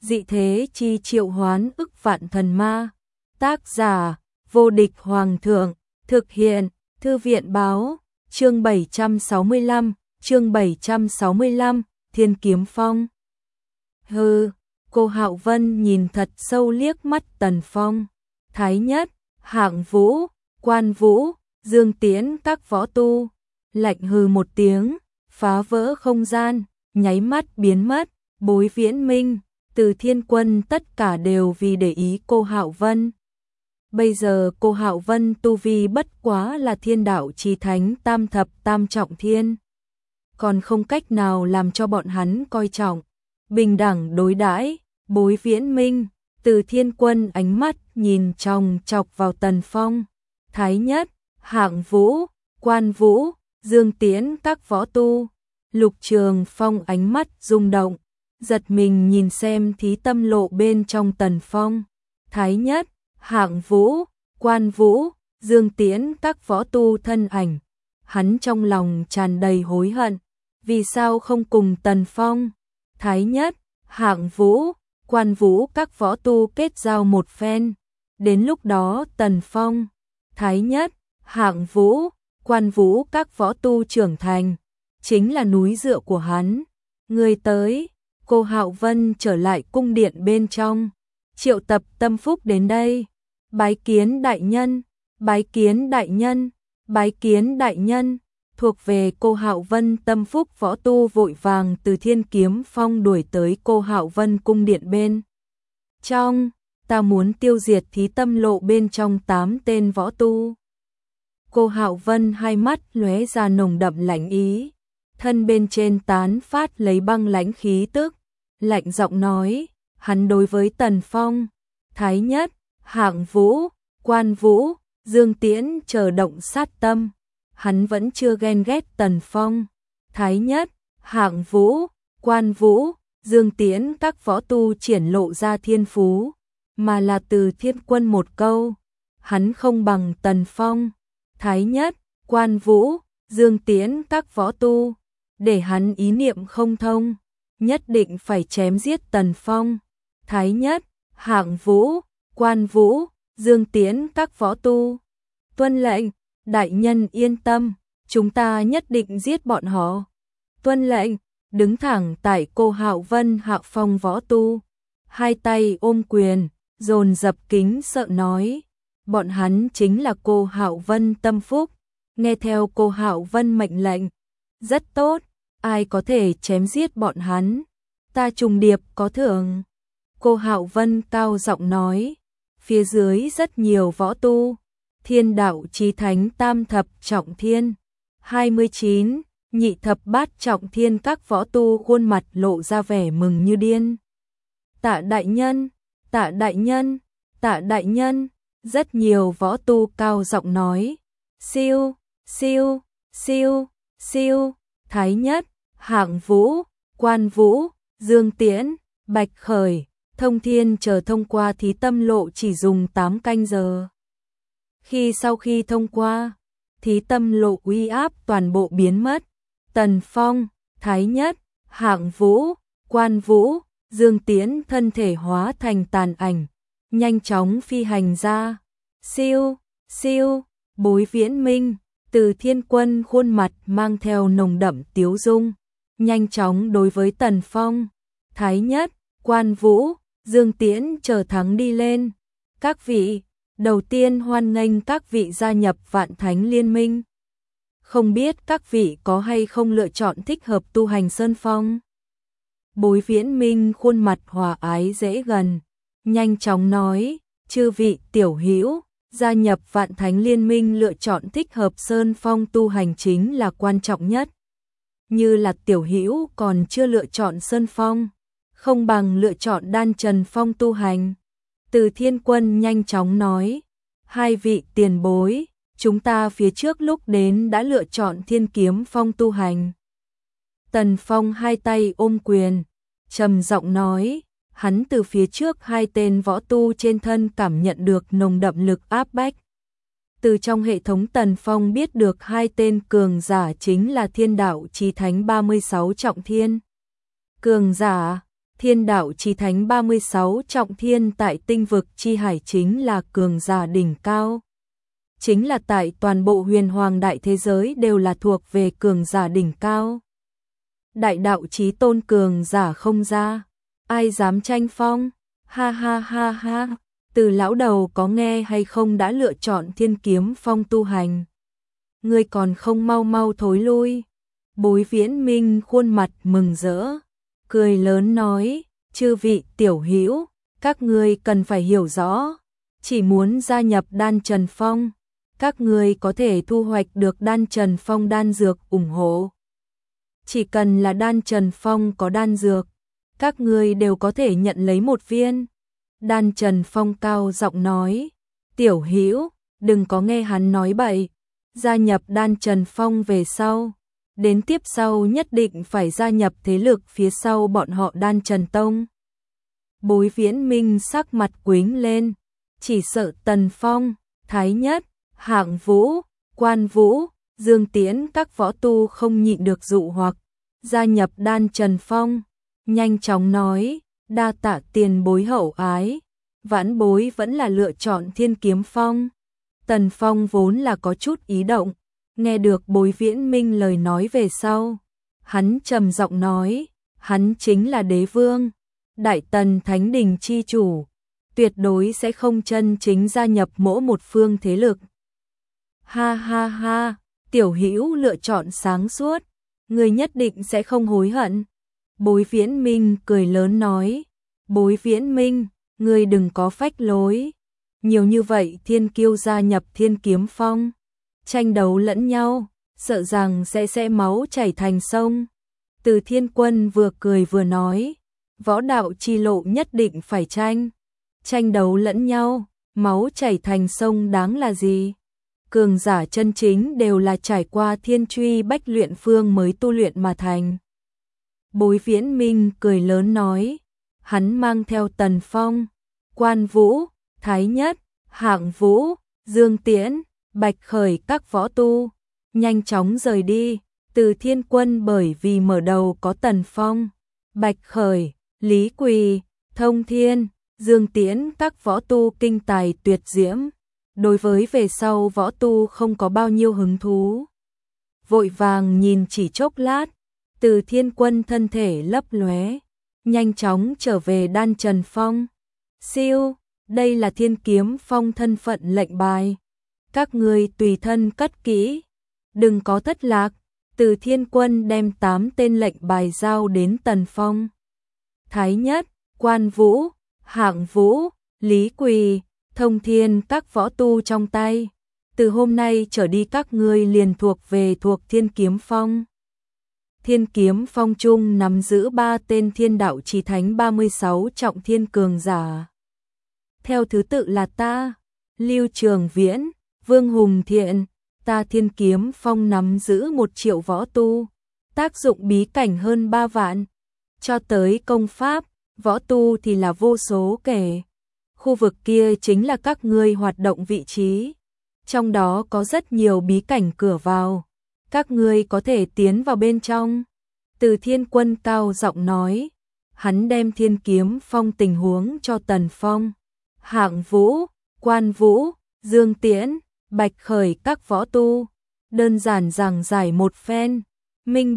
dị thế chi triệu hoán ức vạn thần ma. Tác giả, vô địch hoàng thượng, thực hiện, thư viện báo, chương 765, Thiên Kiếm Phong. Hừ, cô Hạo Vân nhìn thật sâu liếc mắt Tần Phong. Thái Nhất, Hạng Vũ, Quan Vũ, Dương Tiễn các võ tu, lạnh hừ một tiếng, phá vỡ không gian, nháy mắt biến mất. Bối Viễn Minh, Từ Thiên Quân tất cả đều vì để ý cô Hạo Vân. Bây giờ cô Hạo Vân tu vi bất quá là thiên đạo chí thánh tam thập tam trọng thiên, còn không cách nào làm cho bọn hắn coi trọng, bình đẳng đối đãi. Bối Viễn Minh, Từ Thiên Quân ánh mắt nhìn chòng chọc vào Tần Phong. Thái Nhất, Hạng Vũ, Quan Vũ, Dương Tiễn các võ tu. Lục Trường Phong ánh mắt rung động, giật mình nhìn xem thí tâm lộ bên trong Tần Phong. Thái Nhất, Hạng Vũ, Quan Vũ, Dương Tiễn các võ tu thân ảnh. Hắn trong lòng tràn đầy hối hận, vì sao không cùng Tần Phong, Thái Nhất, Hạng Vũ, Quan Vũ các võ tu kết giao một phen. Đến lúc đó Tần Phong, Thái Nhất, Hạng Vũ, Quan Vũ các võ tu trưởng thành, chính là núi dựa của hắn. Người tới, cô Hạo Vân trở lại cung điện bên trong, triệu tập Tâm Phúc đến đây. Bái kiến đại nhân, bái kiến đại nhân, bái kiến đại nhân. Thuộc về cô Hạo Vân Tâm Phúc võ tu vội vàng từ Thiên Kiếm Phong đuổi tới cô Hạo Vân cung điện bên trong. Ta muốn tiêu diệt thí tâm lộ bên trong 8 tên võ tu. Cô Hạo Vân hai mắt lóe ra nồng đậm lãnh ý, thân bên trên tán phát lấy băng lãnh khí tức, lạnh giọng nói. Hắn đối với Tần Phong, Thái Nhất, Hạng Vũ, Quan Vũ, Dương Tiễn chờ động sát tâm. Hắn vẫn chưa ghen ghét Tần Phong, Thái Nhất, Hạng Vũ, Quan Vũ, Dương Tiễn các võ tu triển lộ ra thiên phú, mà là Từ Thiên Quân một câu. Hắn không bằng Tần Phong, Thái Nhất, Quan Vũ, Dương Tiễn các võ tu, để hắn ý niệm không thông, nhất định phải chém giết Tần Phong, Thái Nhất, Hạng Vũ, Quan Vũ, Dương Tiễn các võ tu. Tuân lệnh, đại nhân yên tâm, chúng ta nhất định giết bọn họ. Tuân lệnh. Đứng thẳng tại cô Hạo Vân hạ phong võ tu, hai tay ôm quyền, dồn dập kính sợ nói. Bọn hắn chính là cô Hạo Vân Tâm Phúc, nghe theo cô Hạo Vân mệnh lệnh. Rất tốt, ai có thể chém giết bọn hắn, ta trùng điệp có thưởng. Cô Hạo Vân cao giọng nói. Phía dưới rất nhiều võ tu, thiên đạo chí thánh tam thập trọng thiên, 29, nhị thập bát trọng thiên các võ tu khuôn mặt lộ ra vẻ mừng như điên. Tạ đại nhân, tạ đại nhân, tạ đại nhân. Rất nhiều võ tu cao giọng nói. Siêu, siêu, siêu, siêu. Thái Nhất, Hạng Vũ, Quan Vũ, Dương Tiễn, Bạch Khởi, Thông Thiên chờ thông qua thí tâm lộ chỉ dùng 8 canh giờ. Sau khi thông qua, thí tâm lộ uy áp toàn bộ biến mất. Tần Phong, Thái Nhất, Hạng Vũ, Quan Vũ, Dương Tiễn thân thể hóa thành tàn ảnh, nhanh chóng phi hành ra. Siêu, siêu. Bối Viễn Minh, Từ Thiên Quân khuôn mặt mang theo nồng đậm tiếu dung, nhanh chóng đối với Tần Phong, Thái Nhất, Quan Vũ, Dương Tiễn chờ thắng đi lên. Các vị, đầu tiên hoan nghênh các vị gia nhập Vạn Thánh Liên Minh. Không biết các vị có hay không lựa chọn thích hợp tu hành Sơn Phong? Bối Viễn Minh khuôn mặt hòa ái dễ gần, nhanh chóng nói. Chư vị tiểu hữu, gia nhập Vạn Thánh Liên Minh lựa chọn thích hợp Sơn Phong tu hành chính là quan trọng nhất. Như là tiểu hữu còn chưa lựa chọn Sơn Phong, không bằng lựa chọn Đan Trần Phong tu hành. Từ Thiên Quân nhanh chóng nói. Hai vị tiền bối, chúng ta phía trước lúc đến đã lựa chọn Thiên Kiếm Phong tu hành. Tần Phong hai tay ôm quyền, trầm giọng nói. Hắn từ phía trước hai tên võ tu trên thân cảm nhận được nồng đậm lực áp bách. Từ trong hệ thống Tần Phong biết được hai tên cường giả chính là thiên đạo chí thánh 36 trọng thiên. Cường giả, Thiên đạo chí thánh 36 trọng thiên tại tinh vực chi hải chính là cường giả đỉnh cao. Chính là tại toàn bộ huyền hoàng đại thế giới đều là thuộc về cường giả đỉnh cao. Đại đạo chí tôn cường giả không ra, ai dám tranh phong, ha ha ha ha, từ lão đầu có nghe hay không đã lựa chọn thiên kiếm phong tu hành. Ngươi còn không mau mau thối lui. Bối Viễn Minh khuôn mặt mừng rỡ, cười lớn nói, chư vị tiểu hữu, các ngươi cần phải hiểu rõ, chỉ muốn gia nhập Đan Trần Phong, các ngươi có thể thu hoạch được Đan Trần Phong đan dược ủng hộ. Chỉ cần là Đan Trần Phong có đan dược, các ngươi đều có thể nhận lấy một viên. Đan Trần Phong cao giọng nói, tiểu hữu, đừng có nghe hắn nói bậy, gia nhập Đan Trần Phong về sau, đến tiếp sau nhất định phải gia nhập thế lực phía sau bọn họ Đan Trần Tông. Bối Viễn Minh sắc mặt quĩnh lên, chỉ sợ Tần Phong, Thái Nhất, Hạng Vũ, Quan Vũ, Dương Tiễn các võ tu không nhịn được dụ hoặc gia nhập Đan Trần Phong, nhanh chóng nói, đa tạ tiền bối hậu ái, vãn bối vẫn là lựa chọn Thiên Kiếm Phong. Tần Phong vốn là có chút ý động, nghe được Bối Viễn Minh lời nói về sau, hắn trầm giọng nói, hắn chính là đế vương, Đại Tần Thánh Đình chi chủ, tuyệt đối sẽ không chân chính gia nhập mỗi một phương thế lực. Ha ha ha, tiểu hữu lựa chọn sáng suốt, người nhất định sẽ không hối hận. Bối Viễn Minh cười lớn nói, Bối Viễn Minh, người đừng có phách lối, nhiều như vậy thiên kiêu gia nhập Thiên Kiếm Phong, tranh đấu lẫn nhau, sợ rằng sẽ máu chảy thành sông. Từ Thiên Quân vừa cười vừa nói, võ đạo chi lộ nhất định phải tranh đấu lẫn nhau, máu chảy thành sông đáng là gì? Cường giả chân chính đều là trải qua thiên truy bách luyện phương mới tu luyện mà thành. Bối Viễn Minh cười lớn nói, hắn mang theo Tần Phong, Quan Vũ, Thái Nhất, Hạng Vũ, Dương Tiễn, Bạch Khởi các võ tu, nhanh chóng rời đi. Từ Thiên Quân bởi vì mở đầu có Tần Phong, Bạch Khởi, Lý Quỳ, Thông Thiên, Dương Tiễn các võ tu kinh tài tuyệt diễm, đối với về sau võ tu không có bao nhiêu hứng thú. Vội vàng nhìn chỉ chốc lát, Từ Thiên Quân thân thể lấp lóe, nhanh chóng trở về Đan Trần Phong. Siêu, đây là Thiên Kiếm Phong thân phận lệnh bài, các ngươi tùy thân cất kỹ, đừng có thất lạc. Từ Thiên Quân đem 8 tên lệnh bài giao đến Tần Phong. Thái Nhất, Quan Vũ, Hạng Vũ, Lý Quỳ, Thông Thiên các võ tu trong tay. Từ hôm nay trở đi các ngươi liền thuộc Thiên Kiếm Phong. Thiên Kiếm Phong chung nắm giữ 3 tên thiên đạo chí thánh 36 trọng thiên cường giả. Theo thứ tự là ta, Lưu Trường Viễn, Vương Hùng Thiện. Ta Thiên Kiếm Phong nắm giữ 1 triệu võ tu, tác dụng bí cảnh hơn 3 vạn, cho tới công pháp, võ tu thì là vô số kể. Khu vực kia chính là các ngươi hoạt động vị trí, trong đó có rất nhiều bí cảnh cửa vào, các ngươi có thể tiến vào bên trong. Từ Thiên Quân cao giọng nói, hắn đem Thiên Kiếm Phong tình huống cho Tần Phong, Hạng Vũ, Quan Vũ, Dương Tiễn, Bạch Khởi các võ tu, đơn giản giảng giải một phen, minh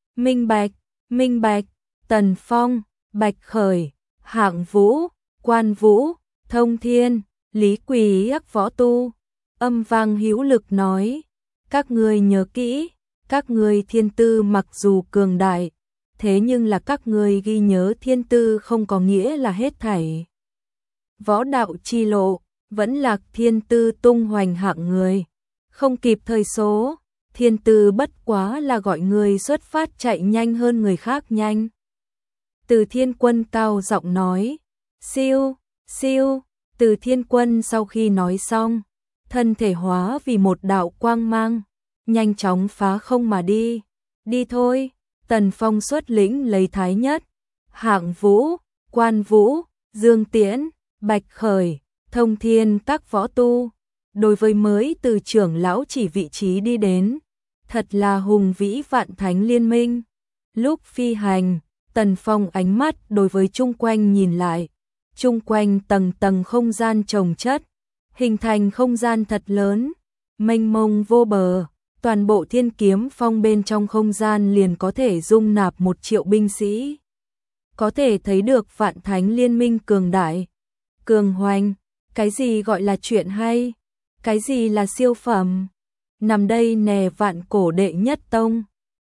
bạch, Tần Phong, Bạch Khởi, Hạng Vũ, Quan Vũ, Thông Thiên, Lý Quỳ các võ tu, âm vang hữu lực nói, các ngươi nhớ kỹ, các ngươi thiên tư mặc dù cường đại, thế nhưng là các ngươi ghi nhớ thiên tư không có nghĩa là hết thảy. Võ đạo chi lộ, vẫn là thiên tư tung hoành hạng người, không kịp thời số, thiên tư bất quá là gọi người xuất phát chạy nhanh hơn người khác nhanh. Từ Thiên Quân cao giọng nói, siêu, Từ Thiên Quân sau khi nói xong, thân thể hóa vì một đạo quang mang, nhanh chóng phá không mà đi. Đi thôi. Tần Phong xuất lĩnh lấy Thái Nhất, Hạng Vũ, Quan Vũ, Dương Tiễn, Bạch Khởi, Thông Thiên các võ tu, đối với mới từ trưởng lão chỉ vị trí đi đến, thật là hùng vĩ vạn thánh liên minh. Lúc phi hành, Tần Phong ánh mắt đối với chung quanh nhìn lại. Chung quanh tầng tầng không gian chồng chất, hình thành không gian thật lớn, mênh mông vô bờ. Toàn bộ Thiên Kiếm Phong bên trong không gian liền có thể dung nạp 1 triệu binh sĩ. Có thể thấy được vạn thánh liên minh cường đại, cường hoành. Cái gì gọi là chuyện hay? Cái gì là siêu phẩm? Nằm đây nè vạn cổ đệ nhất tông.